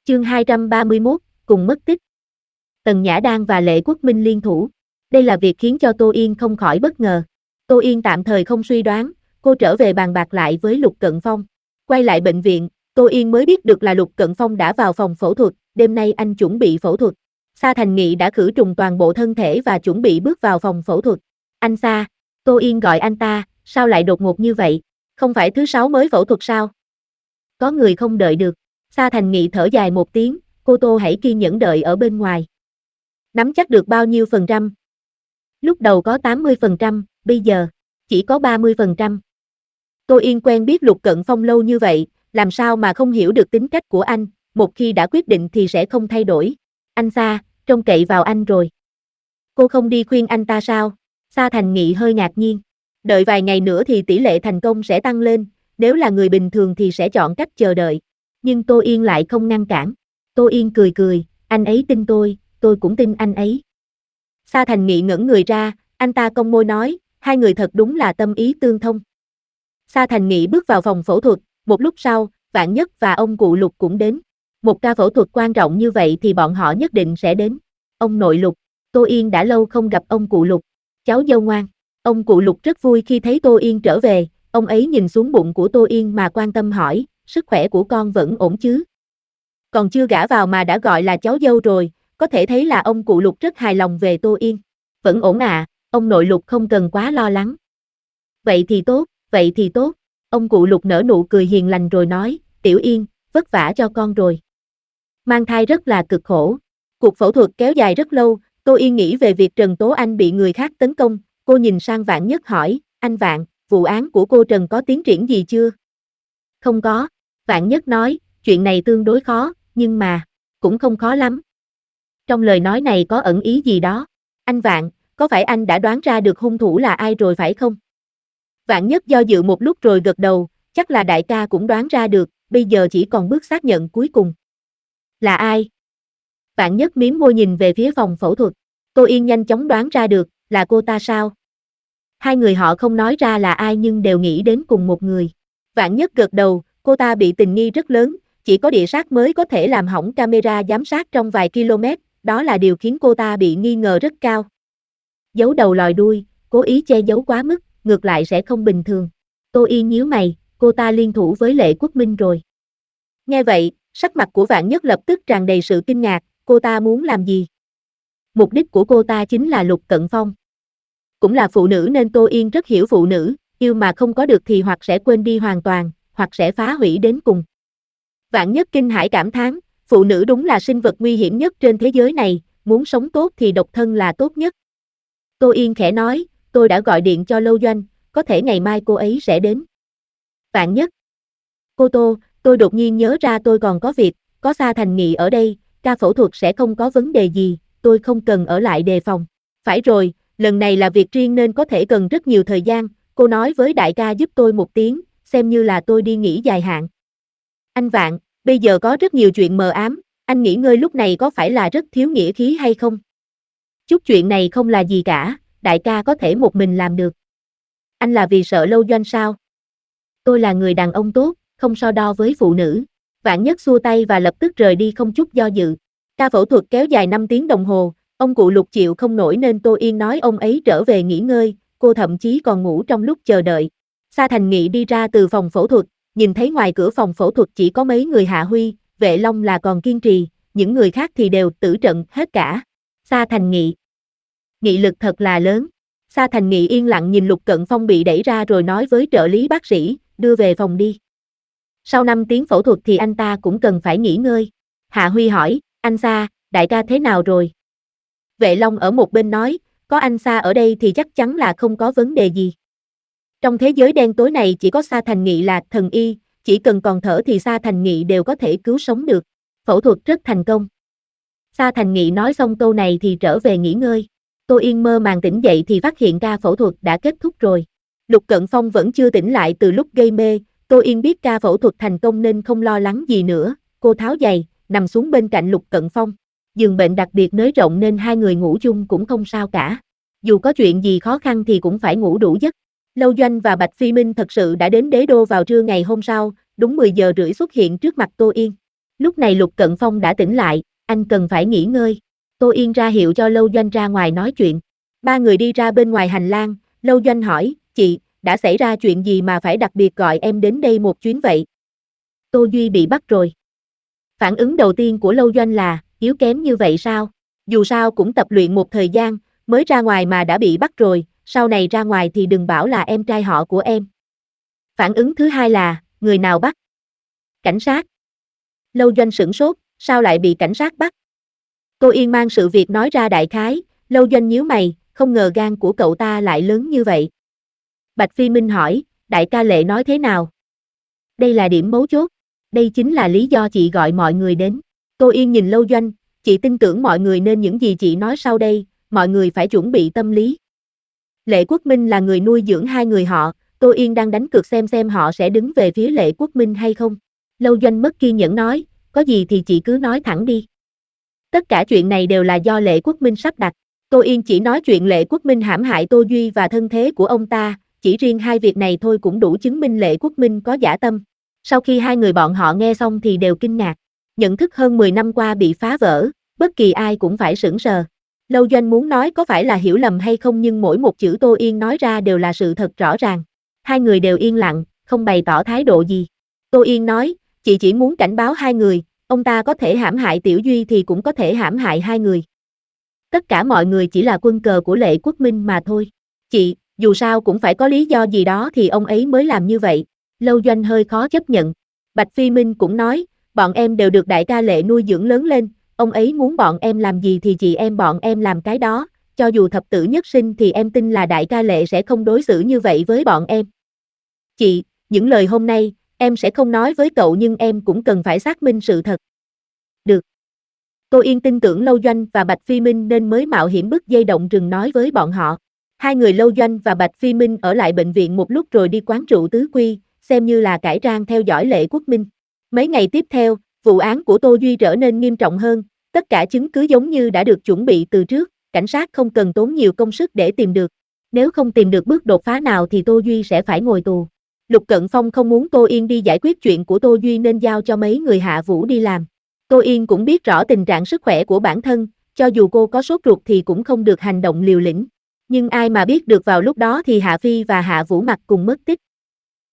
Chương 231, cùng mất tích. Tần Nhã Đan và Lệ Quốc Minh liên thủ. Đây là việc khiến cho Tô Yên không khỏi bất ngờ. Tô Yên tạm thời không suy đoán, cô trở về bàn bạc lại với Lục Cận Phong. Quay lại bệnh viện, Tô Yên mới biết được là Lục Cận Phong đã vào phòng phẫu thuật, đêm nay anh chuẩn bị phẫu thuật. Sa Thành Nghị đã khử trùng toàn bộ thân thể và chuẩn bị bước vào phòng phẫu thuật. Anh Sa, Tô Yên gọi anh ta, sao lại đột ngột như vậy? Không phải thứ 6 mới phẫu thuật sao? Có người không đợi được. Sa Thành Nghị thở dài một tiếng, cô Tô hãy kiên nhẫn đợi ở bên ngoài. Nắm chắc được bao nhiêu phần trăm? Lúc đầu có 80%, bây giờ chỉ có 30%. Tô Yên quen biết Lục Cận Phong lâu như vậy, làm sao mà không hiểu được tính cách của anh, một khi đã quyết định thì sẽ không thay đổi. Anh Sa, trông cậy vào anh rồi. Cô không đi khuyên anh ta sao? Sa Thành Nghị hơi ngạc nhiên. Đợi vài ngày nữa thì tỷ lệ thành công sẽ tăng lên, nếu là người bình thường thì sẽ chọn cách chờ đợi. Nhưng Tô Yên lại không ngăn cản. Tô Yên cười cười, anh ấy tin tôi cũng tin anh ấy. Sa Thành Nghị ngẩng người ra, anh ta cong môi nói, hai người thật đúng là tâm ý tương thông. Sa Thành Nghị bước vào phòng phẫu thuật, một lúc sau, Vạn Nhất và ông cụ Lục cũng đến. Một ca phẫu thuật quan trọng như vậy thì bọn họ nhất định sẽ đến. Ông nội Lục, Tô Yên đã lâu không gặp ông cụ Lục. Cháu dâu ngoan. Ông cụ Lục rất vui khi thấy Tô Yên trở về, ông ấy nhìn xuống bụng của Tô Yên mà quan tâm hỏi, sức khỏe của con vẫn ổn chứ? Còn chưa gả vào mà đã gọi là cháu dâu rồi, có thể thấy là ông cụ Lục rất hài lòng về Tô Yên. Vẫn ổn à, ông nội Lục không cần quá lo lắng. Vậy thì tốt, vậy thì tốt. Ông cụ Lục nở nụ cười hiền lành rồi nói, Tiểu Yên, vất vả cho con rồi. Mang thai rất là cực khổ. Cuộc phẫu thuật kéo dài rất lâu, Tô Yên nghĩ về việc Trần Tố Anh bị người khác tấn công, cô nhìn sang Vạn Nhất hỏi, anh Vạn, vụ án của cô Trần có tiến triển gì chưa? Không có, Vạn Nhất nói, chuyện này tương đối khó, nhưng mà, cũng không khó lắm. Trong lời nói này có ẩn ý gì đó. Anh Vạn, có phải anh đã đoán ra được hung thủ là ai rồi phải không? Vạn Nhất do dự một lúc rồi gật đầu, chắc là đại ca cũng đoán ra được, bây giờ chỉ còn bước xác nhận cuối cùng. Là ai? Vạn Nhất mím môi nhìn về phía phòng phẫu thuật. Tô Yên nhanh chóng đoán ra được, là cô ta sao? Hai người họ không nói ra là ai nhưng đều nghĩ đến cùng một người. Vạn Nhất gật đầu, cô ta bị tình nghi rất lớn, chỉ có địa sát mới có thể làm hỏng camera giám sát trong vài km, đó là điều khiến cô ta bị nghi ngờ rất cao. Giấu đầu lòi đuôi, cố ý che giấu quá mức, ngược lại sẽ không bình thường. Tô Yên nhíu mày, cô ta liên thủ với Lệ Quốc Minh rồi. Nghe vậy, sắc mặt của Vạn Nhất lập tức tràn đầy sự kinh ngạc, cô ta muốn làm gì? Mục đích của cô ta chính là Lục Cận Phong. Cũng là phụ nữ nên Tô Yên rất hiểu phụ nữ, yêu mà không có được thì hoặc sẽ quên đi hoàn toàn, hoặc sẽ phá hủy đến cùng. Vạn Nhất kinh hãi cảm thán, phụ nữ đúng là sinh vật nguy hiểm nhất trên thế giới này, muốn sống tốt thì độc thân là tốt nhất. Tô Yên khẽ nói, tôi đã gọi điện cho Lâu Doanh, có thể ngày mai cô ấy sẽ đến. Vạn Nhất. Cô Tô, tôi đột nhiên nhớ ra tôi còn có việc, có Sa Thành Nghị ở đây, ca phẫu thuật sẽ không có vấn đề gì, tôi không cần ở lại đề phòng. Phải rồi, lần này là việc riêng nên có thể cần rất nhiều thời gian, cô nói với đại ca giúp tôi một tiếng, xem như là tôi đi nghỉ dài hạn. Anh Vạn, bây giờ có rất nhiều chuyện mờ ám, anh nghỉ ngơi lúc này có phải là rất thiếu nghĩa khí hay không? Chút chuyện này không là gì cả, đại ca có thể một mình làm được. Anh là vì sợ Lâu Doanh sao? Tôi là người đàn ông tốt, không so đo với phụ nữ. Vạn Nhất xua tay và lập tức rời đi không chút do dự. Ca phẫu thuật kéo dài 5 tiếng đồng hồ, ông cụ Lục chịu không nổi nên Tô Yên nói ông ấy trở về nghỉ ngơi, cô thậm chí còn ngủ trong lúc chờ đợi. Sa Thành Nghị đi ra từ phòng phẫu thuật, nhìn thấy ngoài cửa phòng phẫu thuật chỉ có mấy người Hạ Huy, Vệ Long là còn kiên trì, những người khác thì đều tử trận hết cả. Sa Thành Nghị. Nghị lực thật là lớn. Sa Thành Nghị yên lặng nhìn Lục Cận Phong bị đẩy ra rồi nói với trợ lý bác sĩ, đưa về phòng đi. Sau 5 tiếng phẫu thuật thì anh ta cũng cần phải nghỉ ngơi. Hạ Huy hỏi, anh Sa, đại ca thế nào rồi? Vệ Long ở một bên nói, có anh Sa ở đây thì chắc chắn là không có vấn đề gì. Trong thế giới đen tối này chỉ có Sa Thành Nghị là thần y, chỉ cần còn thở thì Sa Thành Nghị đều có thể cứu sống được. Phẫu thuật rất thành công. Sa Thành Nghị nói xong câu này thì trở về nghỉ ngơi. Tô Yên mơ màng tỉnh dậy thì phát hiện ca phẫu thuật đã kết thúc rồi. Lục Cận Phong vẫn chưa tỉnh lại từ lúc gây mê, Tô Yên biết ca phẫu thuật thành công nên không lo lắng gì nữa, cô tháo giày, nằm xuống bên cạnh Lục Cận Phong. Giường bệnh đặc biệt nới rộng nên hai người ngủ chung cũng không sao cả. Dù có chuyện gì khó khăn thì cũng phải ngủ đủ giấc. Lâu Doanh và Bạch Phi Minh thật sự đã đến Đế Đô vào trưa ngày hôm sau, đúng 10 giờ rưỡi xuất hiện trước mặt Tô Yên. Lúc này Lục Cận Phong đã tỉnh lại, anh cần phải nghỉ ngơi. Tô Yên ra hiệu cho Lâu Doanh ra ngoài nói chuyện. Ba người đi ra bên ngoài hành lang, Lâu Doanh hỏi, chị, đã xảy ra chuyện gì mà phải đặc biệt gọi em đến đây một chuyến vậy? Tô Duy bị bắt rồi. Phản ứng đầu tiên của Lâu Doanh là, yếu kém như vậy sao? Dù sao cũng tập luyện một thời gian, mới ra ngoài mà đã bị bắt rồi, sau này ra ngoài thì đừng bảo là em trai họ của em. Phản ứng thứ hai là, người nào bắt? Cảnh sát. Lâu Doanh sửng sốt, sao lại bị cảnh sát bắt? Tô Yên mang sự việc nói ra đại khái, Lâu Doanh nhíu mày, không ngờ gan của cậu ta lại lớn như vậy. Bạch Phi Minh hỏi, đại ca Lệ nói thế nào? Đây là điểm mấu chốt, đây chính là lý do chị gọi mọi người đến. Tô Yên nhìn Lâu Doanh, chị tin tưởng mọi người nên những gì chị nói sau đây, mọi người phải chuẩn bị tâm lý. Lệ Quốc Minh là người nuôi dưỡng hai người họ, Tô Yên đang đánh cược xem họ sẽ đứng về phía Lệ Quốc Minh hay không. Lâu Doanh mất kiên nhẫn nói, có gì thì chị cứ nói thẳng đi. Tất cả chuyện này đều là do Lệ Quốc Minh sắp đặt. Tô Yên chỉ nói chuyện Lệ Quốc Minh hãm hại Tô Duy và thân thế của ông ta, chỉ riêng hai việc này thôi cũng đủ chứng minh Lệ Quốc Minh có dã tâm. Sau khi hai người bọn họ nghe xong thì đều kinh ngạc. Nhận thức hơn 10 năm qua bị phá vỡ, bất kỳ ai cũng phải sửng sờ. Lâu Doanh muốn nói có phải là hiểu lầm hay không nhưng mỗi một chữ Tô Yên nói ra đều là sự thật rõ ràng. Hai người đều yên lặng, không bày tỏ thái độ gì. Tô Yên nói, chị chỉ muốn cảnh báo hai người, ông ta có thể hãm hại Tiểu Duy thì cũng có thể hãm hại hai người. Tất cả mọi người chỉ là quân cờ của Lệ Quốc Minh mà thôi. Chị, dù sao cũng phải có lý do gì đó thì ông ấy mới làm như vậy. Lâu Doanh hơi khó chấp nhận. Bạch Phi Minh cũng nói, bọn em đều được đại ca Lệ nuôi dưỡng lớn lên, ông ấy muốn bọn em làm gì thì chị em bọn em làm cái đó, cho dù thập tử nhất sinh thì em tin là đại ca Lệ sẽ không đối xử như vậy với bọn em. Chị, những lời hôm nay, em sẽ không nói với cậu nhưng em cũng cần phải xác minh sự thật. Được. Tô Yên tin tưởng Lâu Doanh và Bạch Phi Minh nên mới mạo hiểm bứt dây động rừng nói với bọn họ. Hai người Lâu Doanh và Bạch Phi Minh ở lại bệnh viện một lúc rồi đi quán rượu Tứ Quy, xem như là cải trang theo dõi Lệ Quốc Minh. Mấy ngày tiếp theo, vụ án của Tô Duy trở nên nghiêm trọng hơn, tất cả chứng cứ giống như đã được chuẩn bị từ trước, cảnh sát không cần tốn nhiều công sức để tìm được. Nếu không tìm được bước đột phá nào thì Tô Duy sẽ phải ngồi tù. Lục Cận Phong không muốn Tô Yên đi giải quyết chuyện của Tô Duy nên giao cho mấy người Hạ Vũ đi làm. Tô Yên cũng biết rõ tình trạng sức khỏe của bản thân, cho dù cô có sốt ruột thì cũng không được hành động liều lĩnh. Nhưng ai mà biết được vào lúc đó thì Hạ Phi và Hạ Vũ Mặc cùng mất tích.